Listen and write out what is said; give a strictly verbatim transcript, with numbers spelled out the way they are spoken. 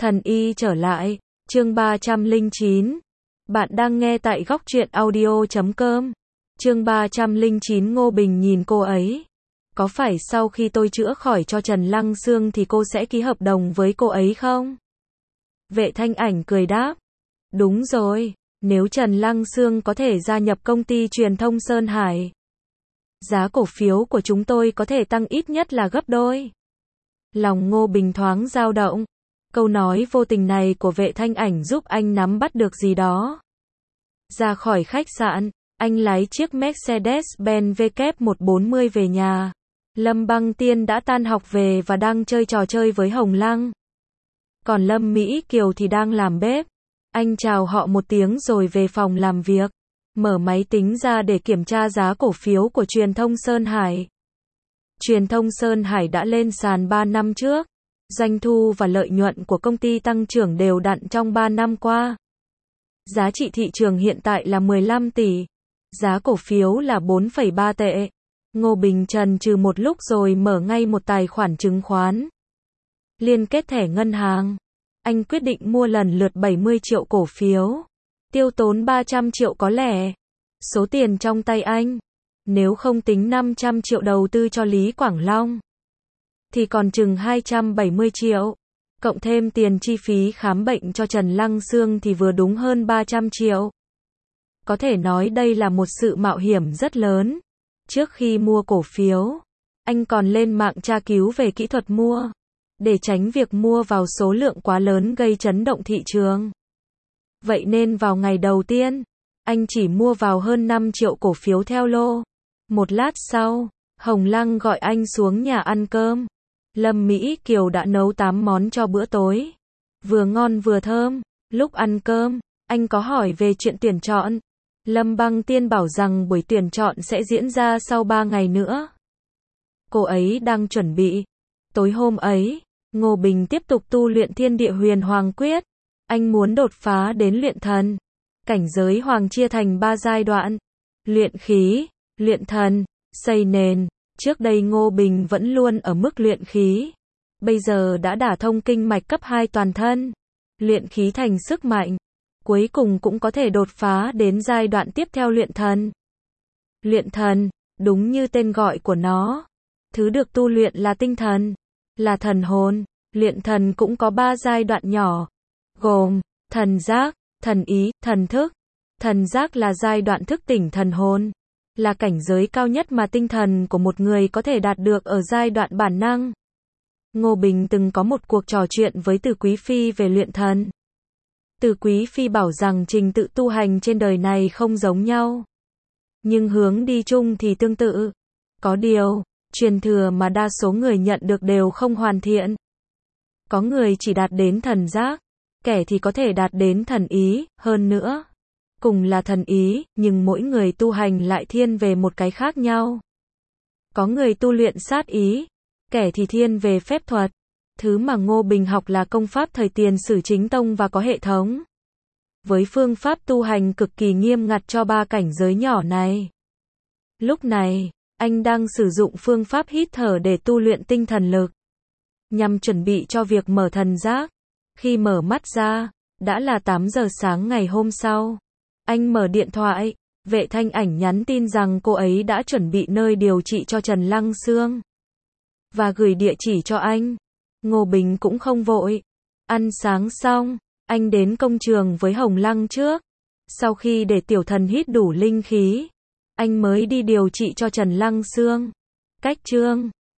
Thần y trở lại, chương ba trăm lẻ chín. Bạn đang nghe tại góc truyện audio chấm com. Chương ba trăm lẻ chín. Ngô Bình nhìn cô ấy. Có phải sau khi tôi chữa khỏi cho Trần Lăng Sương thì cô sẽ ký hợp đồng với cô ấy không? Vệ Thanh Ảnh cười đáp. Đúng rồi, nếu Trần Lăng Sương có thể gia nhập công ty truyền thông Sơn Hải, giá cổ phiếu của chúng tôi có thể tăng ít nhất là gấp đôi. Lòng Ngô Bình thoáng dao động. Câu nói vô tình này của Vệ Thanh Ảnh giúp anh nắm bắt được gì đó. Ra khỏi khách sạn, anh lái chiếc Mercedes-Benz W một bốn không về nhà. Lâm Băng Tiên đã tan học về và đang chơi trò chơi với Hồng Lăng. Còn Lâm Mỹ Kiều thì đang làm bếp. Anh chào họ một tiếng rồi về phòng làm việc. Mở máy tính ra để kiểm tra giá cổ phiếu của truyền thông Sơn Hải. Truyền thông Sơn Hải đã lên sàn ba năm trước. Doanh thu và lợi nhuận của công ty tăng trưởng đều đặn trong ba năm qua. Giá trị thị trường hiện tại là mười lăm tỷ. Giá cổ phiếu là bốn phẩy ba tệ. Ngô Bình chần chừ một lúc rồi mở ngay một tài khoản chứng khoán. Liên kết thẻ ngân hàng. Anh quyết định mua lần lượt bảy mươi triệu cổ phiếu. Tiêu tốn ba trăm triệu có lẻ. Số tiền trong tay anh, nếu không tính năm trăm triệu đầu tư cho Lý Quảng Long, thì còn chừng hai trăm bảy mươi triệu. Cộng thêm tiền chi phí khám bệnh cho Trần Lăng Sương thì vừa đúng hơn ba trăm triệu. Có thể nói đây là một sự mạo hiểm rất lớn. Trước khi mua cổ phiếu, anh còn lên mạng tra cứu về kỹ thuật mua, để tránh việc mua vào số lượng quá lớn gây chấn động thị trường. Vậy nên vào ngày đầu tiên, anh chỉ mua vào hơn năm triệu cổ phiếu theo lô. Một lát sau, Hồng Lăng gọi anh xuống nhà ăn cơm. Lâm Mỹ Kiều đã nấu tám món cho bữa tối. Vừa ngon vừa thơm. Lúc ăn cơm, anh có hỏi về chuyện tuyển chọn. Lâm Băng Tiên bảo rằng buổi tuyển chọn sẽ diễn ra sau ba ngày nữa. Cô ấy đang chuẩn bị. Tối hôm ấy, Ngô Bình tiếp tục tu luyện Thiên Địa Huyền Hoàng Quyết. Anh muốn đột phá đến luyện thần. Cảnh giới hoàng chia thành ba giai đoạn. Luyện khí, luyện thần, xây nền. Trước đây Ngô Bình vẫn luôn ở mức luyện khí. Bây giờ đã đả thông kinh mạch cấp hai toàn thân. Luyện khí thành sức mạnh. Cuối cùng cũng có thể đột phá đến giai đoạn tiếp theo luyện thần. Luyện thần, đúng như tên gọi của nó. Thứ được tu luyện là tinh thần, là thần hồn. Luyện thần cũng có ba giai đoạn nhỏ, gồm thần giác, thần ý, thần thức. Thần giác là giai đoạn thức tỉnh thần hồn, là cảnh giới cao nhất mà tinh thần của một người có thể đạt được ở giai đoạn bản năng. Ngô Bình từng có một cuộc trò chuyện với Từ Quý Phi về luyện thần. Từ Quý Phi bảo rằng trình tự tu hành trên đời này không giống nhau, nhưng hướng đi chung thì tương tự. Có điều, truyền thừa mà đa số người nhận được đều không hoàn thiện. Có người chỉ đạt đến thần giác, kẻ thì có thể đạt đến thần ý, hơn nữa. Cùng là thần ý, nhưng mỗi người tu hành lại thiên về một cái khác nhau. Có người tu luyện sát ý, kẻ thì thiên về phép thuật. Thứ mà Ngô Bình học là công pháp thời Tiền Sử chính tông và có hệ thống. Với phương pháp tu hành cực kỳ nghiêm ngặt cho ba cảnh giới nhỏ này. Lúc này, anh đang sử dụng phương pháp hít thở để tu luyện tinh thần lực, nhằm chuẩn bị cho việc mở thần giác. Khi mở mắt ra, đã là tám giờ sáng ngày hôm sau. Anh mở điện thoại, Vệ Thanh Ảnh nhắn tin rằng cô ấy đã chuẩn bị nơi điều trị cho Trần Lăng Sương và gửi địa chỉ cho anh. Ngô Bình cũng không vội. Ăn sáng xong, anh đến công trường với Hồng Lăng trước. Sau khi để tiểu thần hít đủ linh khí, anh mới đi điều trị cho Trần Lăng Sương. Cách chương